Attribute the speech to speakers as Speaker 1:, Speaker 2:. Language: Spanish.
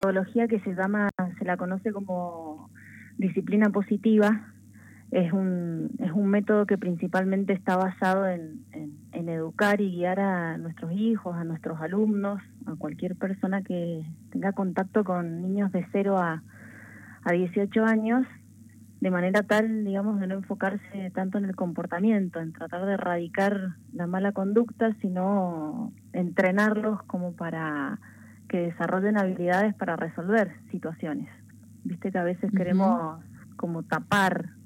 Speaker 1: metodología que se la conoce como disciplina positiva. Es un método que principalmente está basado en educar y guiar a nuestros hijos, a nuestros alumnos, a cualquier persona que tenga contacto con niños de 0 a 18 años, de manera tal, digamos, de no enfocarse tanto en el comportamiento, en tratar de erradicar la mala conducta, sino entrenarlos como para que desarrollen habilidades para resolver situaciones. Viste que a veces queremos como tapar